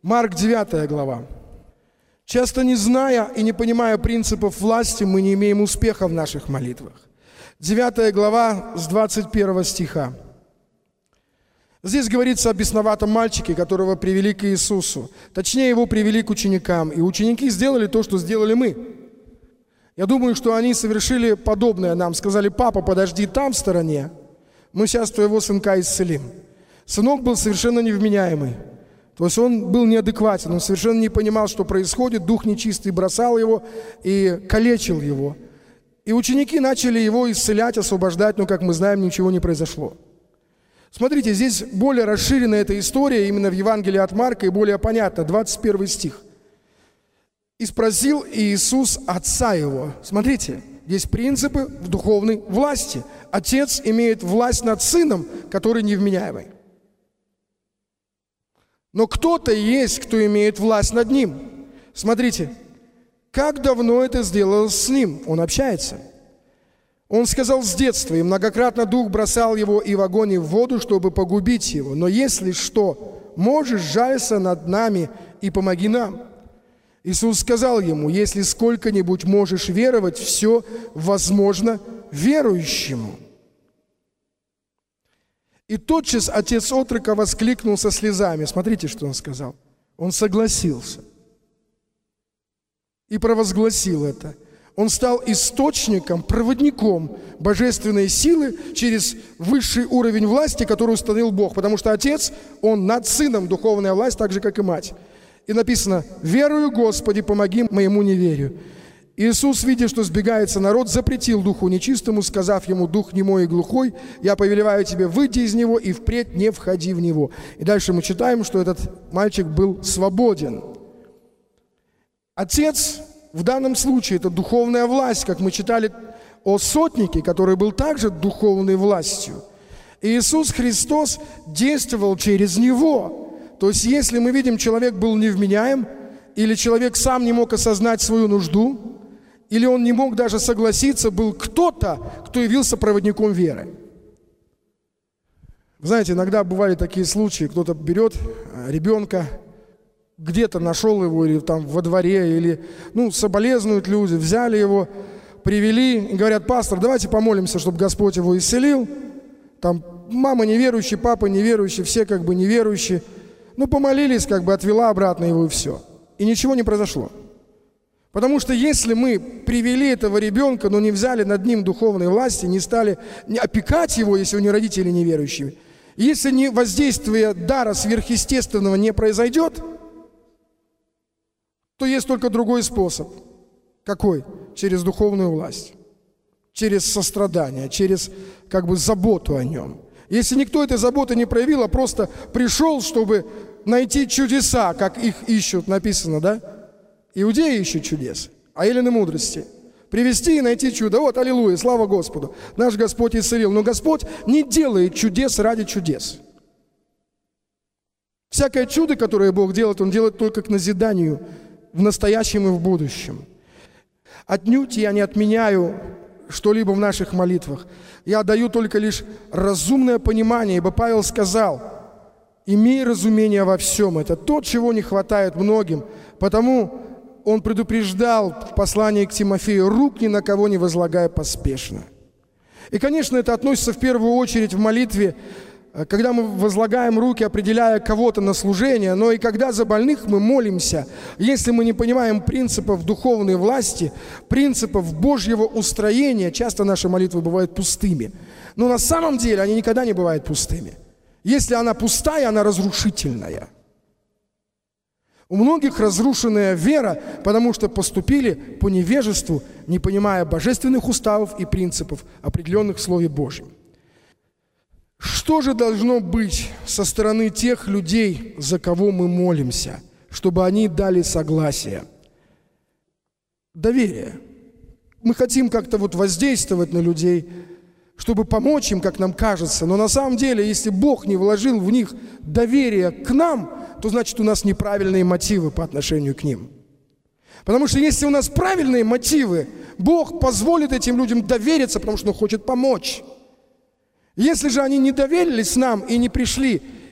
Марк 9 глава. Часто не зная и не понимая принципов власти, мы не имеем успеха в наших молитвах. 9 глава с 21 стиха. Здесь говорится о бесноватом мальчике, которого привели к Иисусу. Точнее, его привели к ученикам. И ученики сделали то, что сделали мы. Я думаю, что они совершили подобное нам. Сказали: папа, подожди там в стороне, мы сейчас твоего сынка исцелим. Сынок был совершенно невменяемый. То есть он был неадекватен, он совершенно не понимал, что происходит. Дух нечистый бросал его и калечил его. И ученики начали его исцелять, освобождать, но, как мы знаем, ничего не произошло. Смотрите, здесь более расширена эта история именно в Евангелии от Марка и более понятно. 21 стих. «И спросил Иисус отца его». Смотрите, здесь принципы в духовной власти. Отец имеет власть над сыном, который невменяемый. Но кто-то есть, кто имеет власть над ним. Смотрите, как давно это сделалось с ним? Он общается. Он сказал с детства, и многократно дух бросал его и в огонь, и в воду, чтобы погубить его. Но если что, можешь, жалься над нами и помоги нам. Иисус сказал ему: если сколько-нибудь можешь веровать, все возможно верующему. И тотчас отец отрока воскликнул со слезами. Смотрите, что он сказал. Он согласился и провозгласил это. Он стал источником, проводником божественной силы через высший уровень власти, который установил Бог. Потому что отец, он над сыном, духовная власть, так же, как и мать. И написано: «Верую, Господи, помоги моему неверию». Иисус, видя, что сбегается народ, запретил духу нечистому, сказав ему: дух немой и глухой, я повелеваю тебе, выйди из него и впредь не входи в него. И дальше мы читаем, что этот мальчик был свободен. Отец в данном случае — это духовная власть, как мы читали о сотнике, который был также духовной властью. И Иисус Христос действовал через него. То есть если мы видим, человек был невменяем, или человек сам не мог осознать свою нужду, или он не мог даже согласиться, был кто-то, кто явился проводником веры. Знаете, иногда бывали такие случаи, кто-то берет ребенка, где-то нашел его, или там во дворе, или, соболезнуют люди, взяли его, привели и говорят: пастор, давайте помолимся, чтобы Господь его исцелил. Там мама неверующая, папа неверующий, все как бы неверующие. Помолились, как бы отвела обратно его, и все. И ничего не произошло. Потому что если мы привели этого ребенка, но не взяли над ним духовной власти, не стали опекать его, если у него родители неверующие, если воздействие дара сверхъестественного не произойдет, то есть только другой способ. Какой? Через духовную власть, через сострадание, через заботу о нем. Если никто этой заботы не проявил, а просто пришел, чтобы найти чудеса, как их ищут, написано, да? Иудеи ищут чудес, а эллины мудрости. Привести и найти чудо. Вот, аллилуйя, слава Господу. Наш Господь исцелил. Но Господь не делает чудес ради чудес. Всякое чудо, которое Бог делает, Он делает только к назиданию в настоящем и в будущем. Отнюдь я не отменяю что-либо в наших молитвах. Я даю только лишь разумное понимание, ибо Павел сказал: имей разумение во всем. Это то, чего не хватает многим. Потому он предупреждал в послании к Тимофею: рук ни на кого не возлагая поспешно. И, конечно, это относится в первую очередь в молитве, когда мы возлагаем руки, определяя кого-то на служение, но и когда за больных мы молимся. Если мы не понимаем принципов духовной власти, принципов Божьего устроения, часто наши молитвы бывают пустыми. Но на самом деле они никогда не бывают пустыми. Если она пустая, она разрушительная. У многих разрушенная вера, потому что поступили по невежеству, не понимая божественных уставов и принципов, определенных в Слове Божьем. Что же должно быть со стороны тех людей, за кого мы молимся, чтобы они дали согласие? Доверие. Мы хотим как-то воздействовать на людей, чтобы помочь им, как нам кажется. Но на самом деле, если Бог не вложил в них доверие к нам, то значит, у нас неправильные мотивы по отношению к ним. Потому что если у нас правильные мотивы, Бог позволит этим людям довериться, потому что Он хочет помочь. Если же они не доверились нам и не пришли,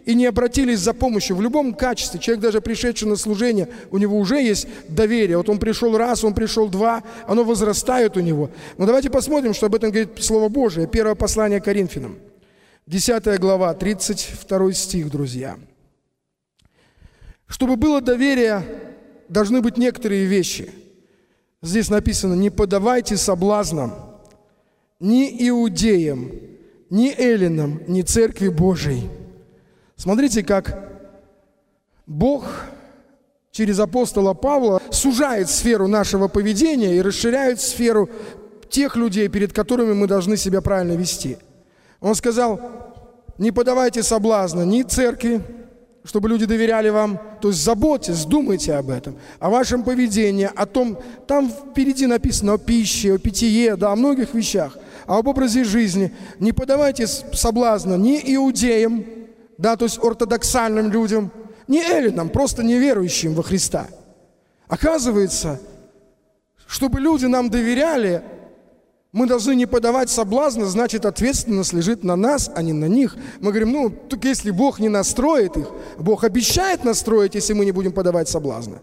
и не обратились за помощью в любом качестве. Человек, даже пришедший на служение, у него уже есть доверие. Вот он пришел раз, он пришел два, оно возрастает у него. Но давайте посмотрим, что об этом говорит Слово Божие. Первое послание Коринфянам, 10 глава, 32 стих, друзья. Чтобы было доверие, должны быть некоторые вещи. Здесь написано: не поддавайте соблазнам ни иудеям, ни эллинам, ни Церкви Божией. Смотрите, как Бог через апостола Павла сужает сферу нашего поведения и расширяет сферу тех людей, перед которыми мы должны себя правильно вести. Он сказал: не поддавайте соблазна ни церкви, чтобы люди доверяли вам. То есть заботьтесь, думайте об этом, о вашем поведении, о том, там впереди написано о пище, о питье, да, о многих вещах, об образе жизни. Не поддавайте соблазна ни иудеям, да, то есть ортодоксальным людям, ни эллинам, просто неверующим во Христа. Оказывается, чтобы люди нам доверяли, мы должны не поддавать соблазна, значит, ответственность лежит на нас, а не на них. Мы говорим: только если Бог не настроит их, Бог обещает настроить, если мы не будем поддавать соблазна.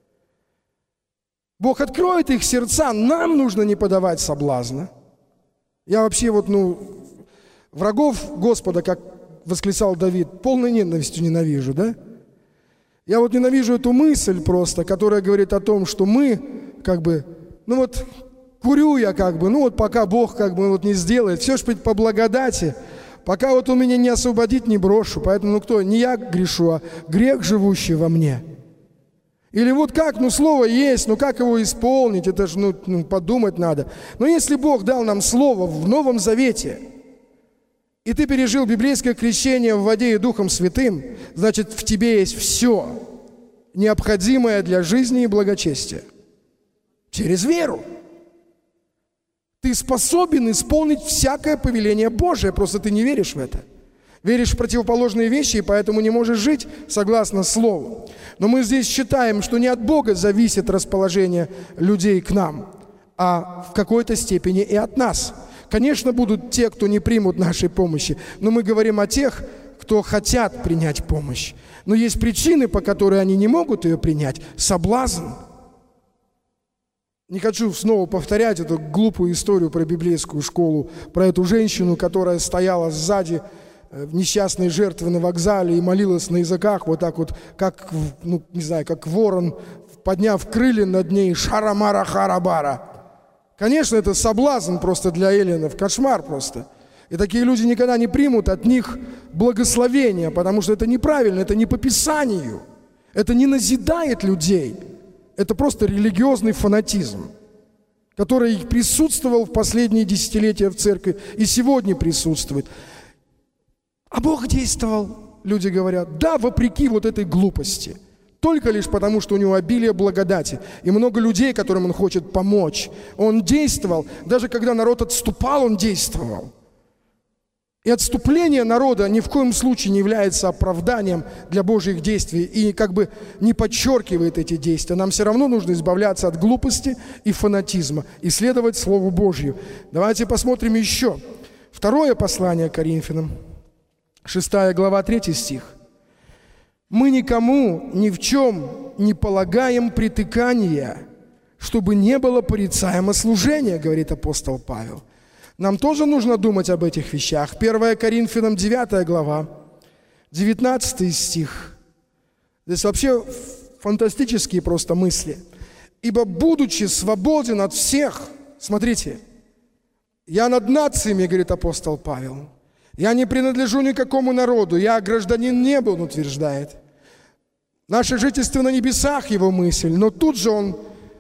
Бог откроет их сердца, нам нужно не поддавать соблазна. Я вообще врагов Господа, как восклицал Давид, полной ненавистью ненавижу, да? Я ненавижу эту мысль просто, которая говорит о том, что мы курю я пока Бог не сделает, все ж по благодати, пока Он меня не освободит, не брошу. Поэтому не я грешу, а грех, живущий во мне. Или слово есть, как его исполнить, это же подумать надо. Но если Бог дал нам слово в Новом Завете, и ты пережил библейское крещение в воде и Духом Святым, значит, в тебе есть все необходимое для жизни и благочестия. Через веру. Ты способен исполнить всякое повеление Божие, просто ты не веришь в это. Веришь в противоположные вещи, и поэтому не можешь жить согласно Слову. Но мы здесь считаем, что не от Бога зависит расположение людей к нам, а в какой-то степени и от нас. Конечно, будут те, кто не примут нашей помощи, но мы говорим о тех, кто хотят принять помощь. Но есть причины, по которой они не могут ее принять. Соблазн. Не хочу снова повторять эту глупую историю про библейскую школу, про эту женщину, которая стояла сзади несчастной жертвы на вокзале и молилась на языках, как ворон, подняв крылья над ней, шарамара-харабара. Конечно, это соблазн просто для эллинов, кошмар просто. И такие люди никогда не примут от них благословения, потому что это неправильно, это не по Писанию, это не назидает людей. Это просто религиозный фанатизм, который присутствовал в последние десятилетия в церкви и сегодня присутствует. А Бог действовал, люди говорят, да, вопреки этой глупости. Только лишь потому, что у Него обилие благодати и много людей, которым Он хочет помочь. Он действовал, даже когда народ отступал, Он действовал. И отступление народа ни в коем случае не является оправданием для Божьих действий и не подчеркивает эти действия. Нам все равно нужно избавляться от глупости и фанатизма и следовать Слову Божью. Давайте посмотрим еще. Второе послание Коринфянам, 6 глава, 3 стих. «Мы никому ни в чем не полагаем притыкания, чтобы не было порицаемо служения», говорит апостол Павел. Нам тоже нужно думать об этих вещах. 1 Коринфянам 9 глава, 19 стих. Здесь вообще фантастические просто мысли. «Ибо, будучи свободен от всех», смотрите, «я над нациями, говорит апостол Павел, я не принадлежу никакому народу, я гражданин неба», он утверждает. Наше жительство на небесах его мысль, но тут же он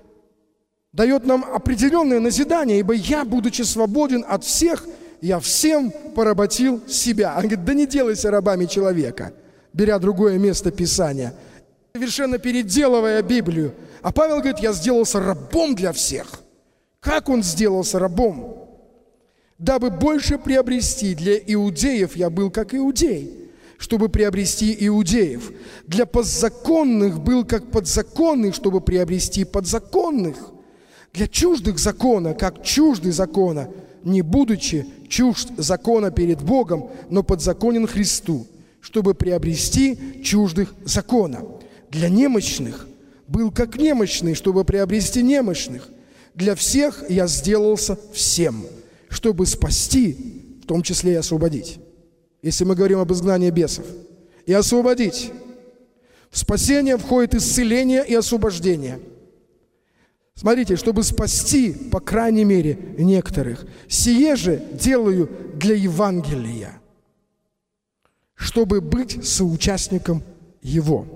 дает нам определенное назидание, ибо я, будучи свободен от всех, я всем поработил себя. Он говорит, да не делайся рабами человека, беря другое место Писания, совершенно переделывая Библию. А Павел говорит, я сделался рабом для всех. Как он сделался рабом? Дабы больше приобрести, для иудеев я был как иудей, чтобы приобрести иудеев. Для подзаконных был как подзаконный, чтобы приобрести подзаконных. Для чуждых закона, как чуждый закона, не будучи чужд закона перед Богом, но подзаконен Христу, чтобы приобрести чуждых закона. Для немощных был как немощный, чтобы приобрести немощных. Для всех я сделался всем, чтобы спасти, в том числе и освободить. Если мы говорим об изгнании бесов. И освободить. В спасение входит исцеление и освобождение. Смотрите, чтобы спасти, по крайней мере, некоторых. Сие же делаю для Евангелия, чтобы быть соучастником его.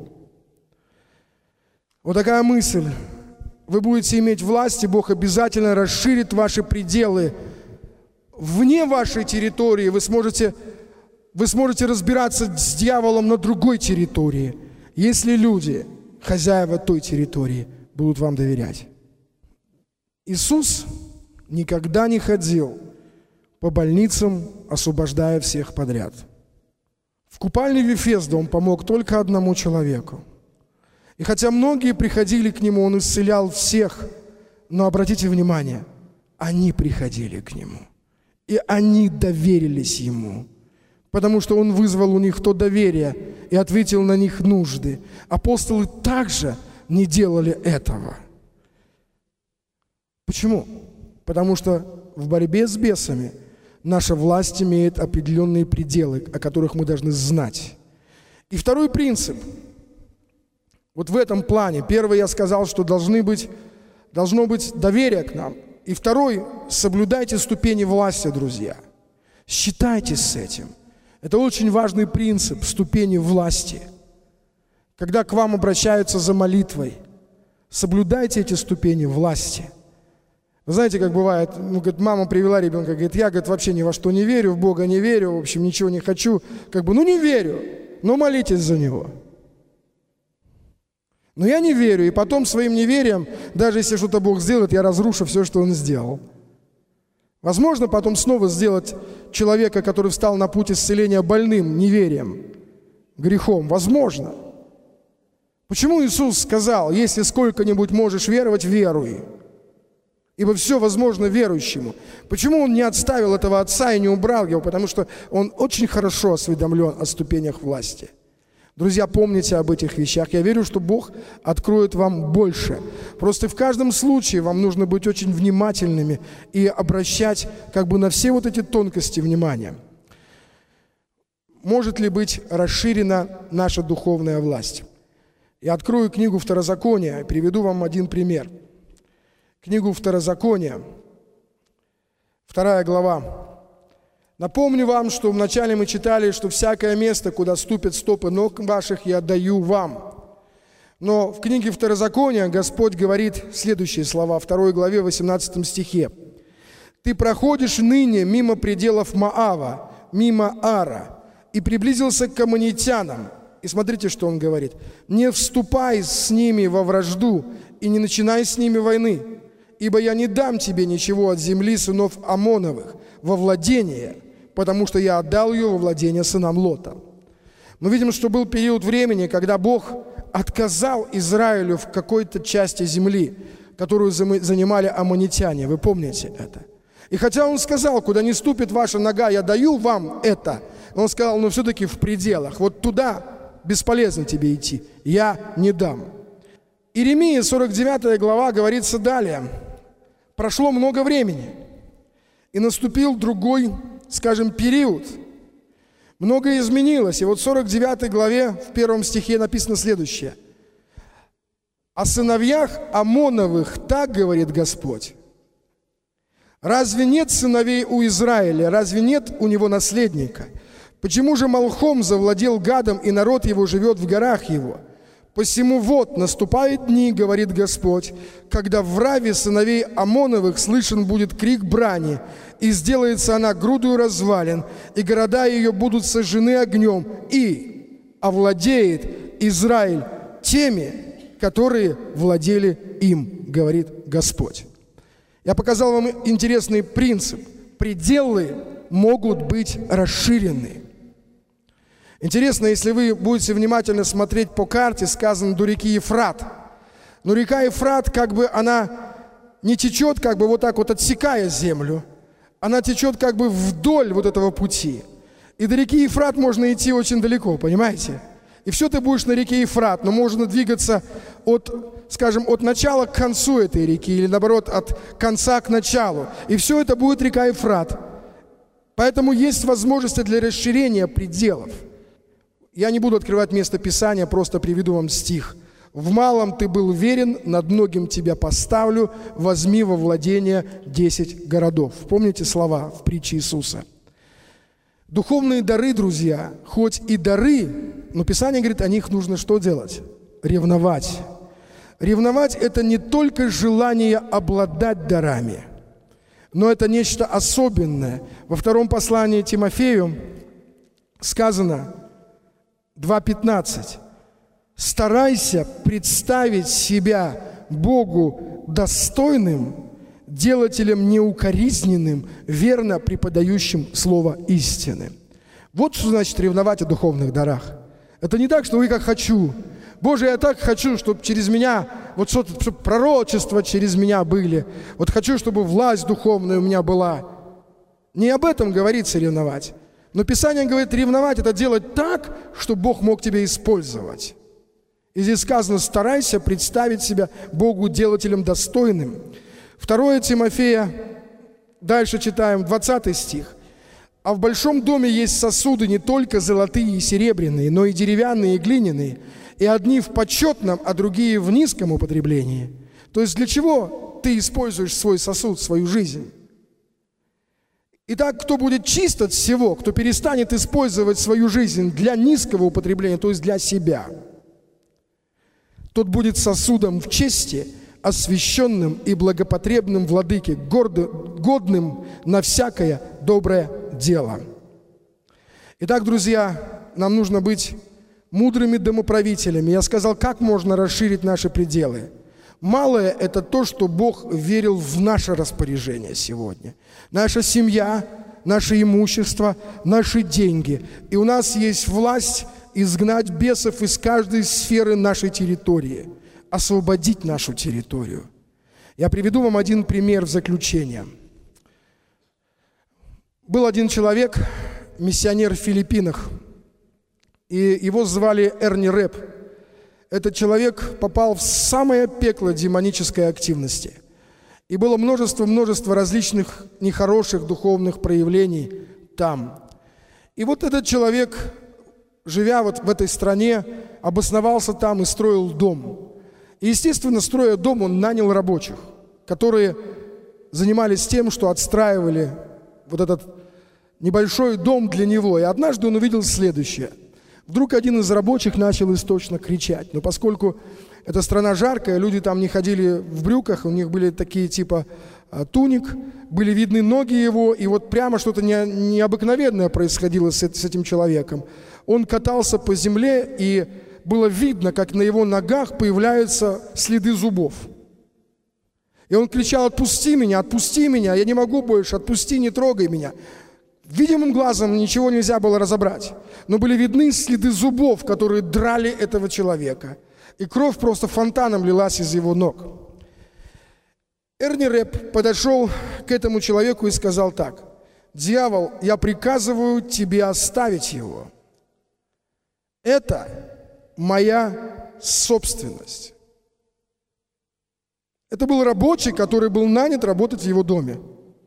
Вот такая мысль. Вы будете иметь власть, и Бог обязательно расширит ваши пределы. Вне вашей территории вы сможете разбираться с дьяволом на другой территории, если люди, хозяева той территории, будут вам доверять. Иисус никогда не ходил по больницам, освобождая всех подряд. В купальне Вифезда Он помог только одному человеку. И хотя многие приходили к Нему, Он исцелял всех, но обратите внимание, они приходили к Нему, и они доверились Ему, потому что Он вызвал у них то доверие и ответил на них нужды. Апостолы также не делали этого. Почему? Потому что в борьбе с бесами наша власть имеет определенные пределы, о которых мы должны знать. И второй принцип. Вот в этом плане. Первый я сказал, что должно быть доверие к нам. И второй, соблюдайте ступени власти, друзья. Считайтесь с этим. Это очень важный принцип ступени власти. Когда к вам обращаются за молитвой, соблюдайте эти ступени власти. Вы знаете, как бывает, мама привела ребенка, говорит, я, вообще ни во что не верю, в Бога не верю, в общем, ничего не хочу. Не верю, но молитесь за него. Но я не верю, и потом своим неверием, даже если что-то Бог сделает, я разрушу все, что Он сделал. Возможно, потом снова сделать человека, который встал на путь исцеления, больным неверием, грехом. Возможно. Почему Иисус сказал, если сколько-нибудь можешь веровать, веруй? Ибо все возможно верующему. Почему Он не отставил этого отца и не убрал его? Потому что Он очень хорошо осведомлен о ступенях власти. Друзья, помните об этих вещах. Я верю, что Бог откроет вам больше. Просто в каждом случае вам нужно быть очень внимательными и обращать на все вот эти тонкости внимания. Может ли быть расширена наша духовная власть? Я открою книгу Второзакония и приведу вам один пример. Книгу Второзакония, 2 глава. Напомню вам, что вначале мы читали, что всякое место, куда ступят стопы ног ваших, я даю вам. Но в книге Второзакония Господь говорит следующие слова, 2 главе, 18 стихе. «Ты проходишь ныне мимо пределов Моава, мимо Ара, и приблизился к аммонитянам». И смотрите, что он говорит. «Не вступай с ними во вражду, и не начинай с ними войны, ибо я не дам тебе ничего от земли сынов Амоновых во владение, потому что я отдал ее во владение сынам Лота». Мы видим, что был период времени, когда Бог отказал Израилю в какой-то части земли, которую занимали аммонитяне. Вы помните это? И хотя Он сказал, куда не ступит ваша нога, я даю вам это, Он сказал, но все-таки в пределах. Вот туда бесполезно тебе идти, я не дам. Иеремия, 49 глава, говорится далее. Прошло много времени, и наступил другой, период. Многое изменилось. И вот в 49 главе, в 1 стихе написано следующее. «О сыновьях Амоновых так говорит Господь. Разве нет сыновей у Израиля? Разве нет у него наследника? Почему же Малхом завладел Гадом, и народ его живет в горах его? Посему вот наступают дни, говорит Господь, когда в Раве сыновей Амоновых слышен будет крик брани, и сделается она грудою развалин, и города ее будут сожжены огнем, и овладеет Израиль теми, которые владели им, говорит Господь». Я показал вам интересный принцип. Пределы могут быть расширены. Интересно, если вы будете внимательно смотреть по карте, сказано до реки Ефрат. Но река Ефрат, она не течет, вот так вот отсекая землю. Она течет вдоль вот этого пути. И до реки Ефрат можно идти очень далеко, понимаете? И все ты будешь на реке Ефрат, но можно двигаться от начала к концу этой реки, или наоборот, от конца к началу. И все это будет река Ефрат. Поэтому есть возможности для расширения пределов. Я не буду открывать место Писания, просто приведу вам стих. «В малом ты был верен, над многим тебя поставлю, возьми во владение 10 городов». Помните слова в притче Иисуса? Духовные дары, друзья, хоть и дары, но Писание говорит, о них нужно что делать? Ревновать. Ревновать – это не только желание обладать дарами, но это нечто особенное. Во втором послании Тимофею сказано, 2:15, «Старайся представить себя Богу достойным, делателем неукоризненным, верно преподающим слово истины». Вот что значит ревновать о духовных дарах. Это не так, что вы как хочу. Боже, я так хочу, чтобы через меня, вот что-то, чтобы пророчества через меня были. Вот хочу, чтобы власть духовная у меня была. Не об этом говорится ревновать. Но Писание говорит, ревновать – это делать так, чтобы Бог мог тебя использовать. И здесь сказано, старайся представить себя Богу делателем достойным. 2 Тимофея, дальше читаем, 20 стих. «А в большом доме есть сосуды не только золотые и серебряные, но и деревянные и глиняные, и одни в почетном, а другие в низком употреблении». То есть для чего ты используешь свой сосуд, свою жизнь? Итак, кто будет чист от всего, кто перестанет использовать свою жизнь для низкого употребления, то есть для себя, тот будет сосудом в чести, освященным и благопотребным владыке, годным на всякое доброе дело. Итак, друзья, нам нужно быть мудрыми домоправителями. Я сказал, как можно расширить наши пределы. Малое – это то, что Бог верил в наше распоряжение сегодня. Наша семья, наше имущество, наши деньги. И у нас есть власть изгнать бесов из каждой сферы нашей территории, освободить нашу территорию. Я приведу вам один пример в заключение. Был один человек, миссионер в Филиппинах, и его звали Эрни Рэп. Этот человек попал в самое пекло демонической активности. И было множество различных нехороших духовных проявлений там. И вот этот человек, живя вот в этой стране, обосновался там и строил дом. И, естественно, строя дом, он нанял рабочих, которые занимались тем, что отстраивали вот этот небольшой дом для него. И однажды он увидел следующее. Вдруг один из рабочих начал истошно кричать. Но поскольку эта страна жаркая, люди там не ходили в брюках, у них были такие типа туник, были видны ноги его, и вот прямо что-то необыкновенное происходило с этим человеком. Он катался по земле, и было видно, как на его ногах появляются следы зубов. И он кричал: отпусти меня, я не могу больше, отпусти, не трогай меня». Видимым глазом ничего нельзя было разобрать, но были видны следы зубов, которые драли этого человека. И кровь просто фонтаном лилась из его ног. Эрни Рэп подошел к этому человеку и сказал так: «Дьявол, я приказываю тебе оставить его. Это моя собственность». Это был рабочий, который был нанят работать в его доме.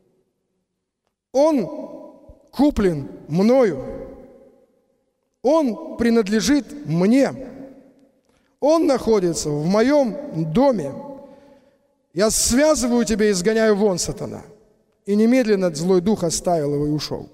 Он куплен мною. Он принадлежит мне. Он находится в моем доме. Я связываю тебя и изгоняю вон, сатана. И немедленно злой дух оставил его и ушел.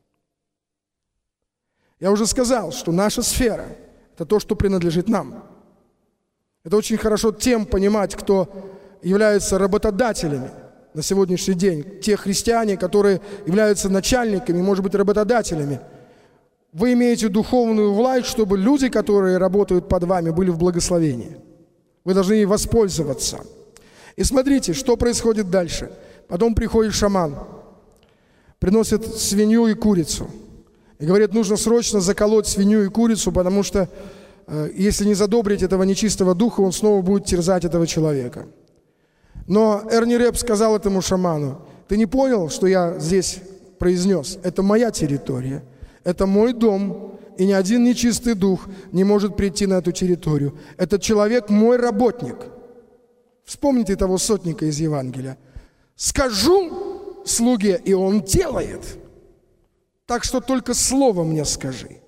Я уже сказал, что наша сфера – это то, что принадлежит нам. Это очень хорошо тем понимать, кто являются работодателями на сегодняшний день. Те христиане, которые являются начальниками, может быть, работодателями. Вы имеете духовную власть, чтобы люди, которые работают под вами, были в благословении. Вы должны ей воспользоваться. И смотрите, что происходит дальше. Потом приходит шаман, приносит свинью и курицу. И говорит, нужно срочно заколоть свинью и курицу, потому что если не задобрить этого нечистого духа, он снова будет терзать этого человека. Но Эрни Рэп сказал этому шаману: ты не понял, что я здесь произнес? Это моя территория. Это мой дом, и ни один нечистый дух не может прийти на эту территорию. Этот человек мой работник. Вспомните того сотника из Евангелия. Скажу слуге, и он делает. Так что только слово мне скажи.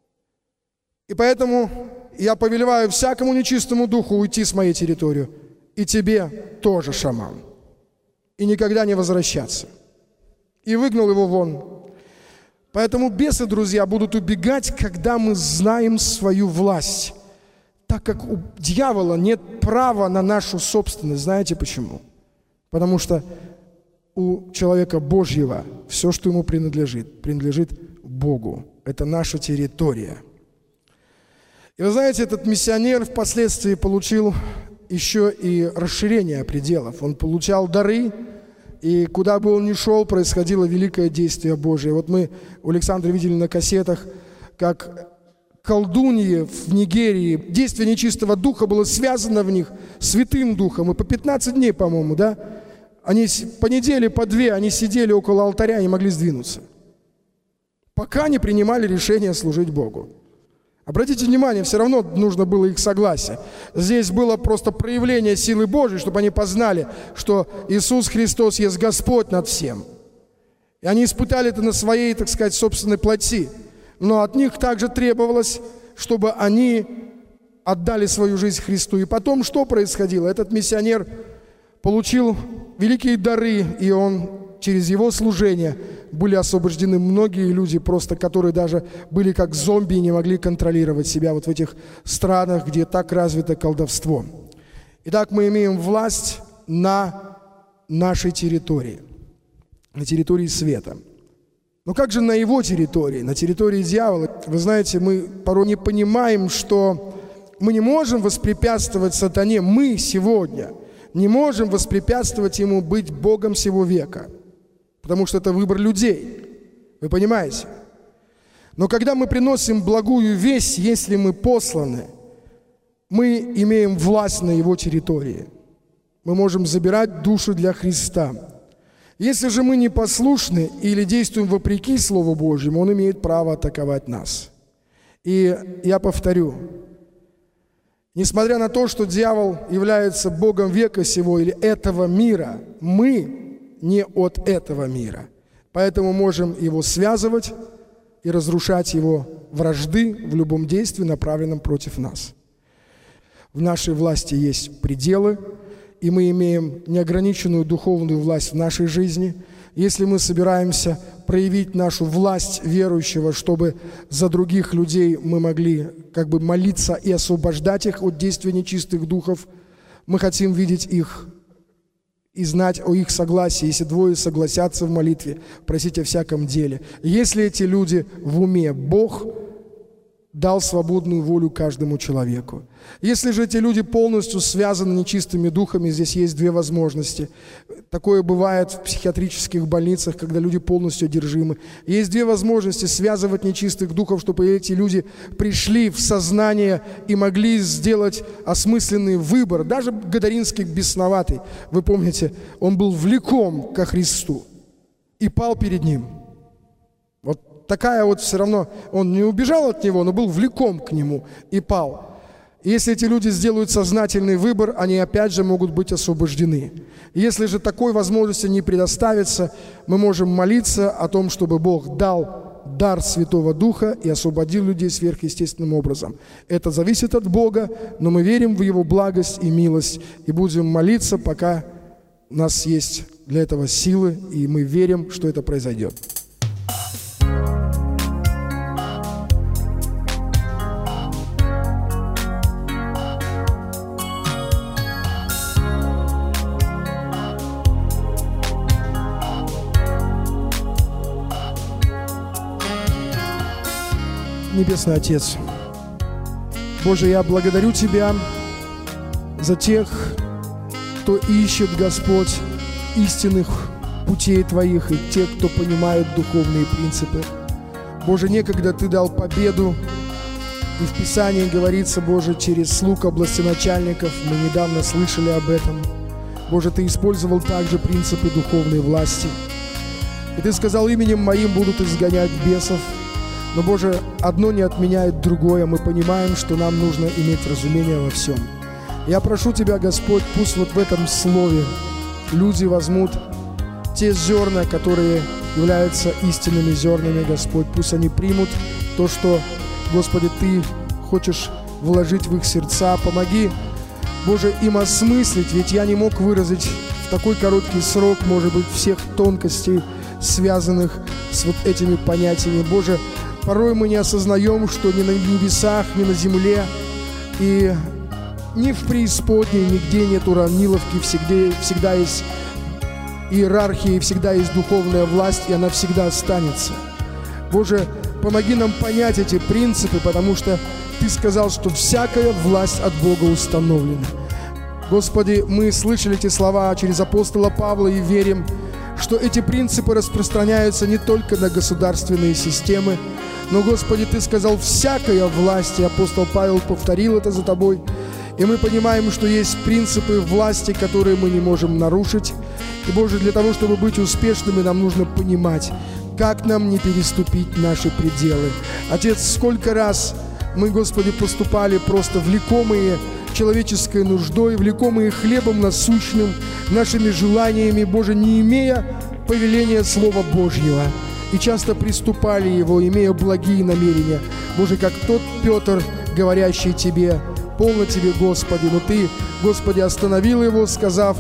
И поэтому я повелеваю всякому нечистому духу уйти с моей территории. И тебе тоже, шаман. И никогда не возвращаться. И выгнал его вон. Поэтому бесы, друзья, будут убегать, когда мы знаем свою власть. Так как у дьявола нет права на нашу собственность. Знаете почему? Потому что у человека Божьего все, что ему принадлежит Богу. Это наша территория. И вы знаете, этот миссионер впоследствии получил еще и расширение пределов. Он получал дары, и куда бы он ни шел, происходило великое действие Божие. Вот мы у Александра видели на кассетах, как колдуньи в Нигерии, действие нечистого духа было связано в них святым духом. И по 15 дней, по-моему, да? Они по неделе, по 2, они сидели около алтаря и не могли сдвинуться. Пока не принимали решение служить Богу. Обратите внимание, все равно нужно было их согласие. Здесь было просто проявление силы Божьей, чтобы они познали, что Иисус Христос есть Господь над всем. И они испытали это на своей, так сказать, собственной плоти. Но от них также требовалось, чтобы они отдали свою жизнь Христу. И потом что происходило? Этот миссионер получил великие дары, и он через его служение были освобождены многие люди, просто которые даже были как зомби и не могли контролировать себя вот в этих странах, где так развито колдовство. Итак, мы имеем власть на нашей территории, на территории света. Но как же на его территории, на территории дьявола? Вы знаете, мы порой не понимаем, что мы не можем воспрепятствовать сатане, мы сегодня не можем воспрепятствовать ему быть Богом сего века. Потому что это выбор людей. Вы понимаете? Но когда мы приносим благую весть, если мы посланы, мы имеем власть на его территории. Мы можем забирать души для Христа. Если же мы непослушны или действуем вопреки Слову Божьему, он имеет право атаковать нас. И я повторю, несмотря на то, что дьявол является Богом века сего или этого мира, мы не от этого мира. Поэтому можем его связывать и разрушать его вражды в любом действии, направленном против нас. В нашей власти есть пределы, и мы имеем неограниченную духовную власть в нашей жизни. Если мы собираемся проявить нашу власть верующего, чтобы за других людей мы могли как бы молиться и освобождать их от действия нечистых духов, мы хотим видеть их и знать о их согласии. Если двое согласятся в молитве, просить о всяком деле. Если эти люди в уме, Бог дал свободную волю каждому человеку. Если же эти люди полностью связаны нечистыми духами, здесь есть две возможности. Такое бывает в психиатрических больницах, когда люди полностью одержимы. Есть две возможности связывать нечистых духов, чтобы эти люди пришли в сознание и могли сделать осмысленный выбор. Даже Гадаринский бесноватый, вы помните, он был влеком ко Христу и пал перед Ним. Вот такая вот все равно, он не убежал от Него, но был влеком к Нему и пал. И если эти люди сделают сознательный выбор, они опять же могут быть освобождены. И если же такой возможности не предоставится, мы можем молиться о том, чтобы Бог дал дар Святого Духа и освободил людей сверхъестественным образом. Это зависит от Бога, но мы верим в Его благость и милость и будем молиться, пока у нас есть для этого силы, и мы верим, что это произойдет. Небесный Отец, Боже, я благодарю Тебя за тех, кто ищет, Господь, истинных путей Твоих, и тех, кто понимает духовные принципы. Боже, некогда Ты дал победу, и в Писании говорится, Боже, через слуг областеначальников, мы недавно слышали об этом. Боже, Ты использовал также принципы духовной власти. И Ты сказал, именем Моим будут изгонять бесов. Но, Боже, одно не отменяет другое. Мы понимаем, что нам нужно иметь разумение во всем. Я прошу Тебя, Господь, пусть вот в этом слове люди возьмут те зерна, которые являются истинными зернами, Господь. Пусть они примут то, что, Господи, Ты хочешь вложить в их сердца. Помоги, Боже, им осмыслить, ведь я не мог выразить в такой короткий срок, может быть, всех тонкостей, связанных с вот этими понятиями. Боже, порой мы не осознаем, что ни на небесах, ни на земле, и ни в преисподней, нигде нет уравниловки, всегда есть иерархия, всегда есть духовная власть, и она всегда останется. Боже, помоги нам понять эти принципы, потому что Ты сказал, что всякая власть от Бога установлена. Господи, мы слышали эти слова через апостола Павла и верим, что эти принципы распространяются не только на государственные системы, но, Господи, Ты сказал, всякая власть, и апостол Павел повторил это за Тобой. И мы понимаем, что есть принципы власти, которые мы не можем нарушить. И, Боже, для того, чтобы быть успешными, нам нужно понимать, как нам не переступить наши пределы. Отец, сколько раз мы, Господи, поступали просто влекомые человеческой нуждой, влекомые хлебом насущным, нашими желаниями, Боже, не имея повеления Слова Божьего. И часто приступали его, имея благие намерения. Боже, как тот Петр, говорящий Тебе, полно Тебе, Господи, но Ты, Господи, остановил его, сказав,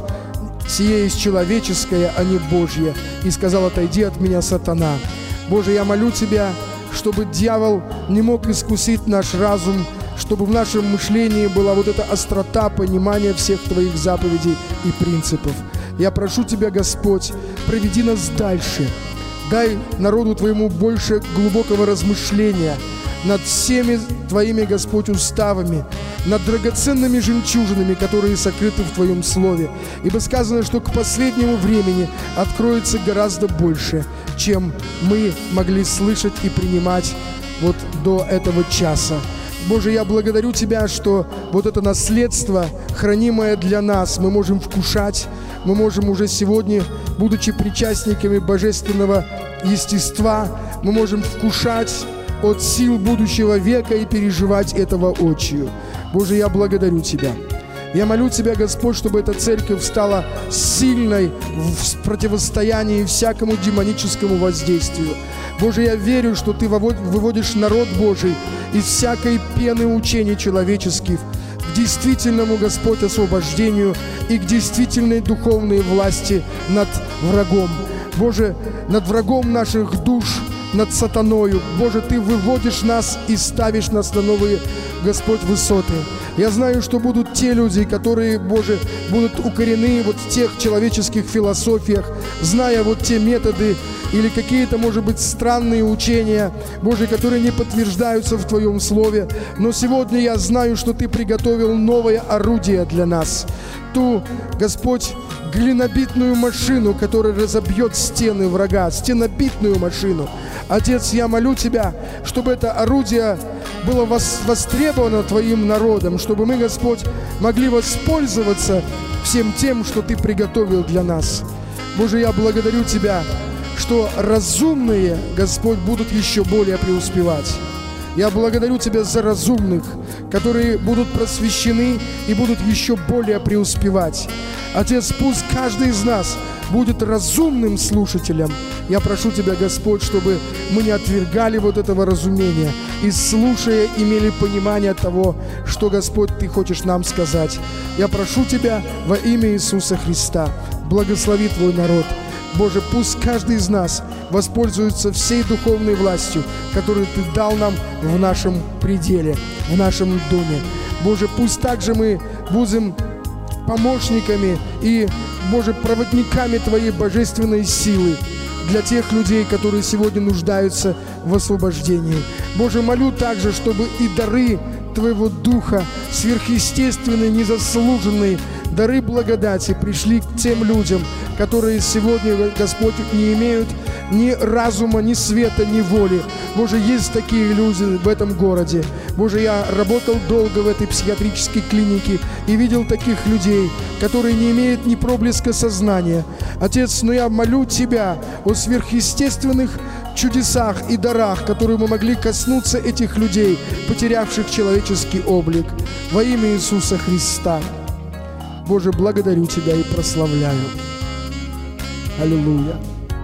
сие есть человеческое, а не Божье, и сказал, отойди от меня, сатана. Боже, я молю Тебя, чтобы дьявол не мог искусить наш разум, чтобы в нашем мышлении была вот эта острота понимания всех Твоих заповедей и принципов. Я прошу Тебя, Господь, проведи нас дальше. Дай народу Твоему больше глубокого размышления над всеми Твоими, Господь, уставами, над драгоценными жемчужинами, которые сокрыты в Твоем Слове. Ибо сказано, что к последнему времени откроется гораздо больше, чем мы могли слышать и принимать вот до этого часа. Боже, я благодарю Тебя, что вот это наследство, хранимое для нас, мы можем вкушать, мы можем уже сегодня, будучи причастниками божественного естества, мы можем вкушать от сил будущего века и переживать это воочию. Боже, я благодарю Тебя. Я молю Тебя, Господь, чтобы эта церковь стала сильной в противостоянии всякому демоническому воздействию. Боже, я верю, что Ты выводишь народ Божий из всякой пены учений человеческих к действительному, Господь, освобождению и к действительной духовной власти над врагом. Боже, над врагом наших душ, над сатаною. Боже, Ты выводишь нас и ставишь нас на новые, Господь, высоты. Я знаю, что будут те люди, которые, Боже, будут укорены вот в тех человеческих философиях, зная вот те методы или какие-то, может быть, странные учения, Боже, которые не подтверждаются в Твоем Слове. Но сегодня я знаю, что Ты приготовил новое орудие для нас. Ту, Господь, глинобитную машину, которая разобьет стены врага, стенобитную машину. Отец, я молю Тебя, чтобы это орудие было востребовано Твоим народом, чтобы мы, Господь, могли воспользоваться всем тем, что Ты приготовил для нас. Боже, я благодарю Тебя, что разумные, Господь, будут еще более преуспевать. Я благодарю Тебя за разумных, которые будут просвещены и будут еще более преуспевать. Отец, пусть каждый из нас будет разумным слушателем. Я прошу Тебя, Господь, чтобы мы не отвергали вот этого разумения и, слушая, имели понимание того, что, Господь, Ты хочешь нам сказать. Я прошу Тебя во имя Иисуса Христа, благослови Твой народ. Боже, пусть каждый из нас воспользуется всей духовной властью, которую Ты дал нам в нашем пределе, в нашем доме. Боже, пусть также мы будем помощниками и, Боже, проводниками Твоей божественной силы для тех людей, которые сегодня нуждаются в освобождении. Боже, молю также, чтобы и дары Твоего Духа, сверхъестественные, незаслуженные, дары благодати пришли к тем людям, которые сегодня, Господь, не имеют ни разума, ни света, ни воли. Боже, есть такие люди в этом городе. Боже, я работал долго в этой психиатрической клинике и видел таких людей, которые не имеют ни проблеска сознания. Отец, но я молю Тебя о сверхъестественных чудесах и дарах, которые мы могли коснуться этих людей, потерявших человеческий облик, во имя Иисуса Христа. Боже, благодарю Тебя и прославляю. Аллилуйя.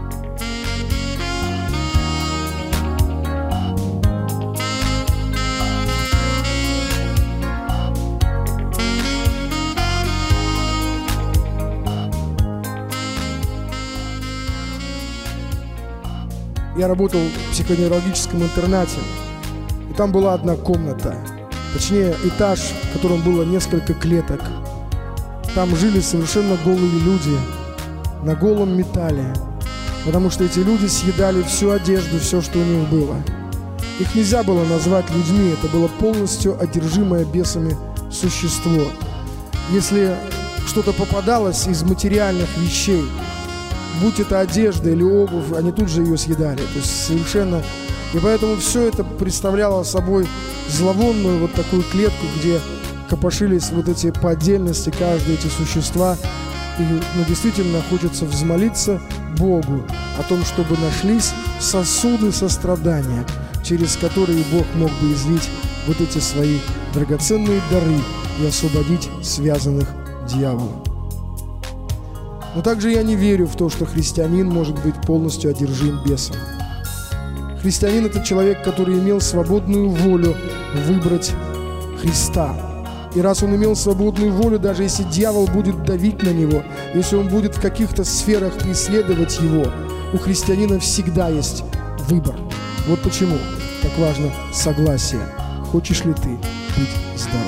Я работал в психоневрологическом интернате, и там была одна комната, точнее этаж, в котором было несколько клеток. Там жили совершенно голые люди на голом металле, потому что эти люди съедали всю одежду, все, что у них было. Их нельзя было назвать людьми, это было полностью одержимое бесами существо. Если что-то попадалось из материальных вещей, будь это одежда или обувь, они тут же ее съедали. То есть совершенно... И поэтому все это представляло собой зловонную вот такую клетку, где копошились вот эти по отдельности каждые эти существа. И действительно хочется взмолиться Богу о том, чтобы нашлись сосуды сострадания, через которые Бог мог бы излить вот эти свои драгоценные дары и освободить связанных дьяволом. Но также я не верю в то, что христианин может быть полностью одержим бесом. Христианин – это человек, который имел свободную волю выбрать Христа. И раз он имел свободную волю, даже если дьявол будет давить на него, если он будет в каких-то сферах преследовать его, у христианина всегда есть выбор. Вот почему так важно согласие. Хочешь ли ты быть здоров?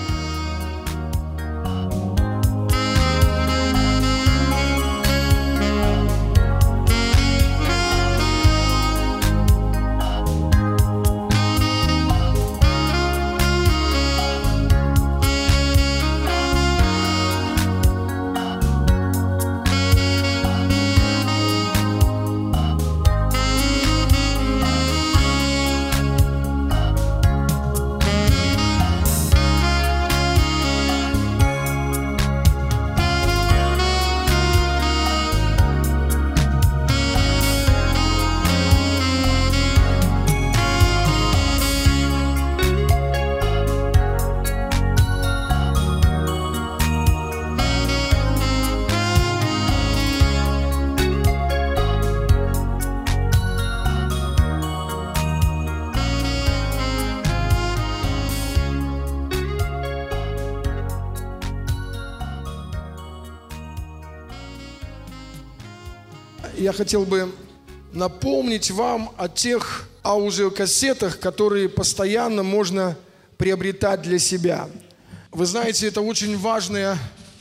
Я хотел бы напомнить вам о тех аудиокассетах, которые постоянно можно приобретать для себя. Вы знаете, это очень важное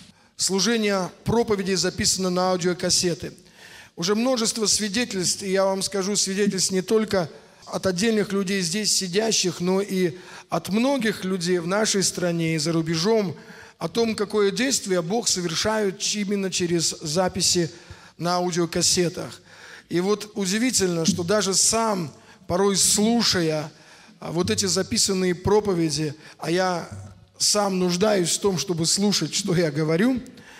служение проповеди записано на аудиокассеты. Уже множество свидетельств, и я вам скажу, свидетельств не только от отдельных людей здесь сидящих, но и от многих людей в нашей стране и за рубежом о том, какое действие Бог совершает именно через записи на аудиокассетах. И вот удивительно, что даже сам, порой слушая вот эти записанные проповеди, а я сам нуждаюсь в том, чтобы слушать, что я говорю,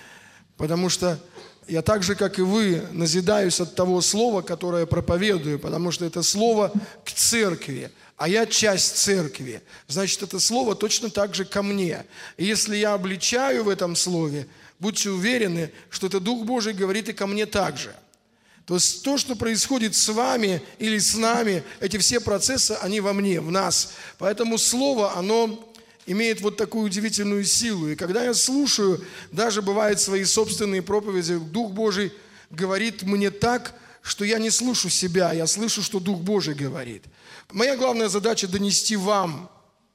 потому что я так же, как и вы, назидаюсь от того слова, которое проповедую, потому что это слово к церкви, а я часть церкви. Значит, это слово точно так же ко мне. И если я обличаю в этом слове, будьте уверены, что это Дух Божий говорит и ко мне также. То есть то, что происходит с вами или с нами, эти все процессы, они во мне, в нас. Поэтому слово, оно имеет вот такую удивительную силу. И когда я слушаю, даже бывает свои собственные проповеди, Дух Божий говорит мне так, что я не слышу себя, я слышу, что Дух Божий говорит. Моя главная задача – донести вам.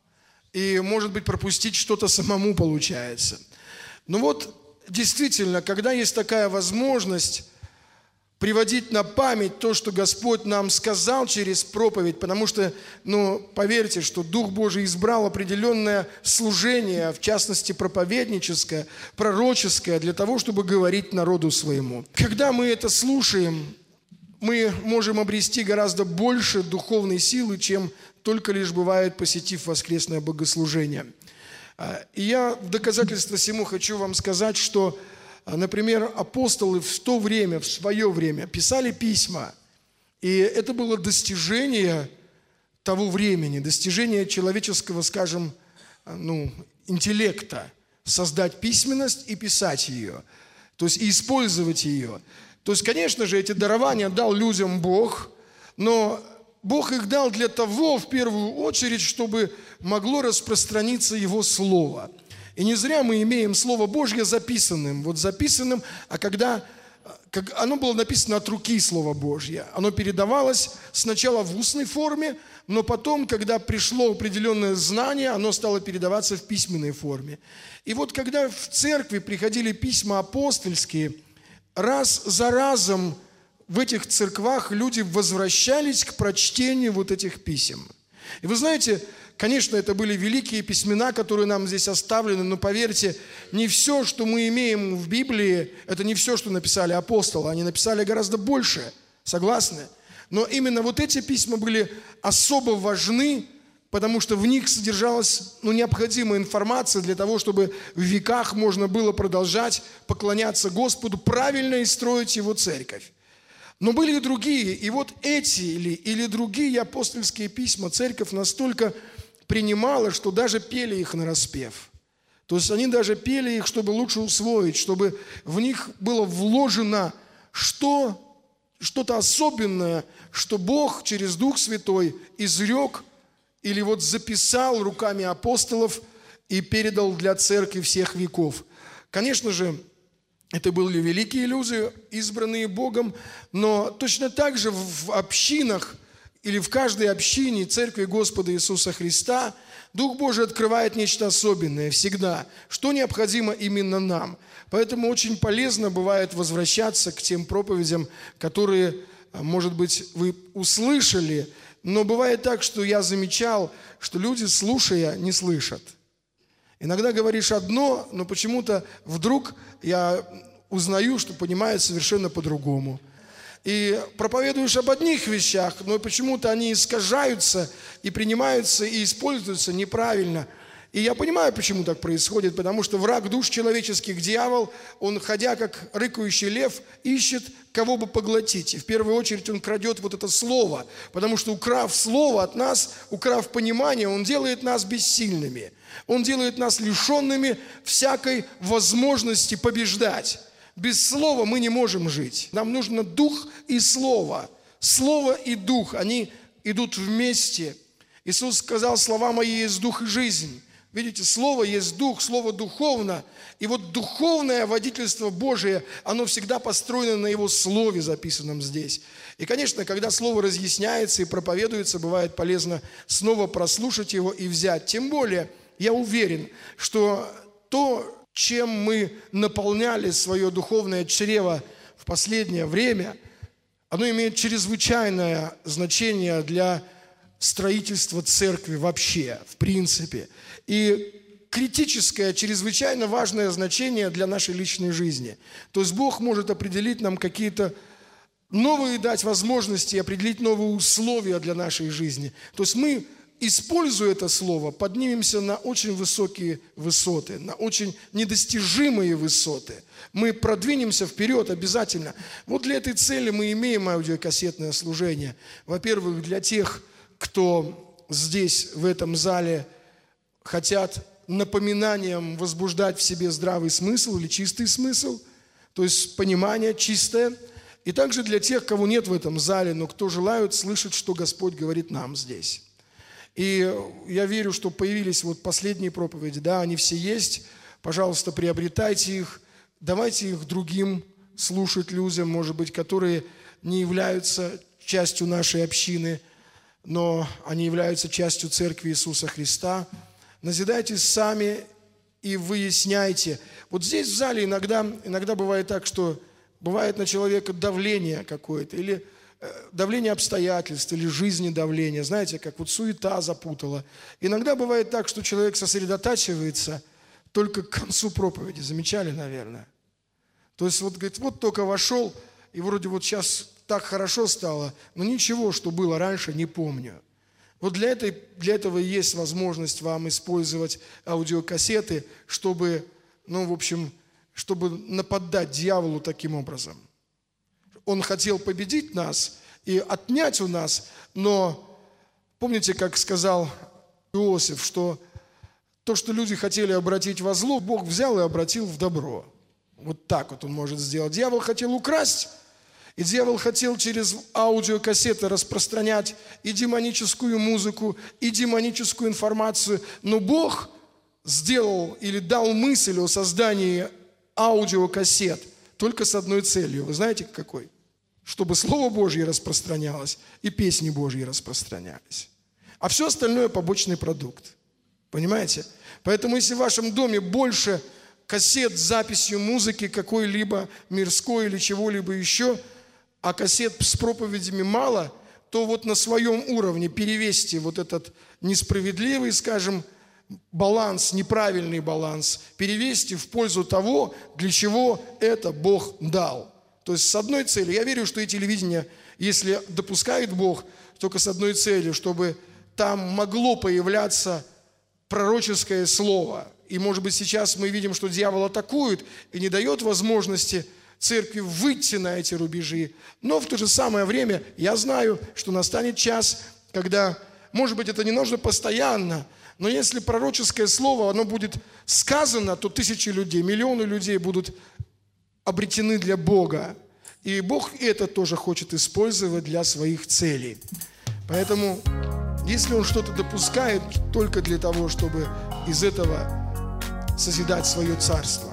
И, может быть, пропустить что-то самому получается. Но вот действительно, когда есть такая возможность приводить на память то, что Господь нам сказал через проповедь, потому что, поверьте, что Дух Божий избрал определенное служение, в частности проповедническое, пророческое, для того, чтобы говорить народу своему. Когда мы это слушаем, мы можем обрести гораздо больше духовной силы, чем только лишь бывает, посетив воскресное богослужение. И я в доказательство всему хочу вам сказать, что, например, апостолы в то время, в свое время, писали письма И это было достижение того времени, достижение человеческого, скажем, интеллекта, создать письменность и писать ее, то есть и использовать ее. То есть, конечно же, эти дарования дал людям Бог, но Бог их дал для того, в первую очередь, чтобы могло распространиться Его Слово. И не зря мы имеем Слово Божье записанным, а когда оно было написано от руки Слово Божье, оно передавалось сначала в устной форме, но потом, когда пришло определенное знание, оно стало передаваться в письменной форме. И вот когда в церкви приходили письма апостольские, раз за разом в этих церквах люди возвращались к прочтению вот этих писем. И вы знаете, конечно, это были великие письмена, которые нам здесь оставлены, но поверьте, не все, что мы имеем в Библии, это не все, что написали апостолы, они написали гораздо больше, согласны? Но именно вот эти письма были особо важны, потому что в них содержалась необходимая информация для того, чтобы в веках можно было продолжать поклоняться Господу правильно и строить Его церковь. Но были и другие, и вот эти или другие апостольские письма церковь настолько принимала, что даже пели их нараспев. То есть они даже пели их, чтобы лучше усвоить, чтобы в них было вложено что-то особенное, что Бог через Дух Святой изрек или вот записал руками апостолов и передал для церкви всех веков. Конечно же, это были великие люди, избранные Богом, но точно так же в общинах или в каждой общине Церкви Господа Иисуса Христа Дух Божий открывает нечто особенное всегда, что необходимо именно нам. Поэтому очень полезно бывает возвращаться к тем проповедям, которые, может быть, вы услышали, но бывает так, что я замечал, что люди, слушая, не слышат. Иногда говоришь одно, но почему-то вдруг я узнаю, что понимают совершенно по-другому. И проповедуешь об одних вещах, но почему-то они искажаются и принимаются и используются неправильно. И я понимаю, почему так происходит, потому что враг душ человеческих, дьявол, он, ходя как рыкающий лев, ищет, кого бы поглотить. И в первую очередь он крадет вот это слово, потому что, украв слово от нас, украв понимание, он делает нас бессильными. Он делает нас лишенными всякой возможности побеждать. Без слова мы не можем жить. Нам нужно дух и слово. Слово и дух, они идут вместе. Иисус сказал: слова мои есть дух и жизнь. Видите, слово есть дух, слово духовно. И вот духовное водительство Божие, оно всегда построено на Его слове, записанном здесь. И, конечно, когда слово разъясняется и проповедуется, бывает полезно снова прослушать его и взять. Тем более, я уверен, что то, чем мы наполняли свое духовное чрево в последнее время, оно имеет чрезвычайное значение для строительства церкви вообще, в принципе. И критическое, чрезвычайно важное значение для нашей личной жизни. То есть Бог может определить нам какие-то новые, дать возможности, определить новые условия для нашей жизни. То есть мы, используя это слово, поднимемся на очень высокие высоты, на очень недостижимые высоты. Мы продвинемся вперед обязательно. Вот для этой цели мы имеем аудиокассетное служение. Во-первых, для тех, кто здесь, в этом зале, хотят напоминанием возбуждать в себе здравый смысл или чистый смысл, то есть понимание чистое. И также для тех, кого нет в этом зале, но кто желают слышать, что Господь говорит нам здесь. И я верю, что появились вот последние проповеди, да, они все есть. Пожалуйста, приобретайте их, давайте их другим слушать людям, может быть, которые не являются частью нашей общины, но они являются частью Церкви Иисуса Христа. Назидайтесь сами и выясняйте. Вот здесь в зале иногда бывает так, что бывает на человека давление какое-то, или давление обстоятельств, или жизни давление. Знаете, как вот суета запутала. Иногда бывает так, что человек сосредотачивается только к концу проповеди. Замечали, наверное? То есть вот, говорит, вот только вошел, и вроде вот сейчас так хорошо стало, но ничего, что было раньше, не помню. Вот для этого и есть возможность вам использовать аудиокассеты, чтобы, чтобы нападать дьяволу таким образом. Он хотел победить нас, и отнять у нас. Но помните, как сказал Иосиф, что то, что люди хотели обратить во зло, Бог взял и обратил в добро. Вот так вот он может сделать. Дьявол хотел украсть, и дьявол хотел через аудиокассеты распространять и демоническую музыку, и демоническую информацию. Но Бог сделал или дал мысль о создании аудиокассет только с одной целью. Вы знаете, какой? Чтобы Слово Божье распространялось и песни Божьи распространялись. А все остальное – побочный продукт. Понимаете? Поэтому если в вашем доме больше кассет с записью музыки какой-либо мирской или чего-либо еще, а кассет с проповедями мало, то вот на своем уровне перевесьте вот этот несправедливый, скажем, баланс, неправильный баланс, перевесьте в пользу того, для чего это Бог дал. То есть с одной целью, я верю, что и телевидение, если допускает Бог, только с одной целью, чтобы там могло появляться пророческое слово. И, может быть, сейчас мы видим, что дьявол атакует и не дает возможности церкви выйти на эти рубежи. Но в то же самое время я знаю, что настанет час, когда, может быть, это не нужно постоянно, но если пророческое слово, оно будет сказано, то тысячи людей, миллионы людей будут обретены для Бога. И Бог это тоже хочет использовать для своих целей. Поэтому, если Он что-то допускает, только для того, чтобы из этого созидать свое царство,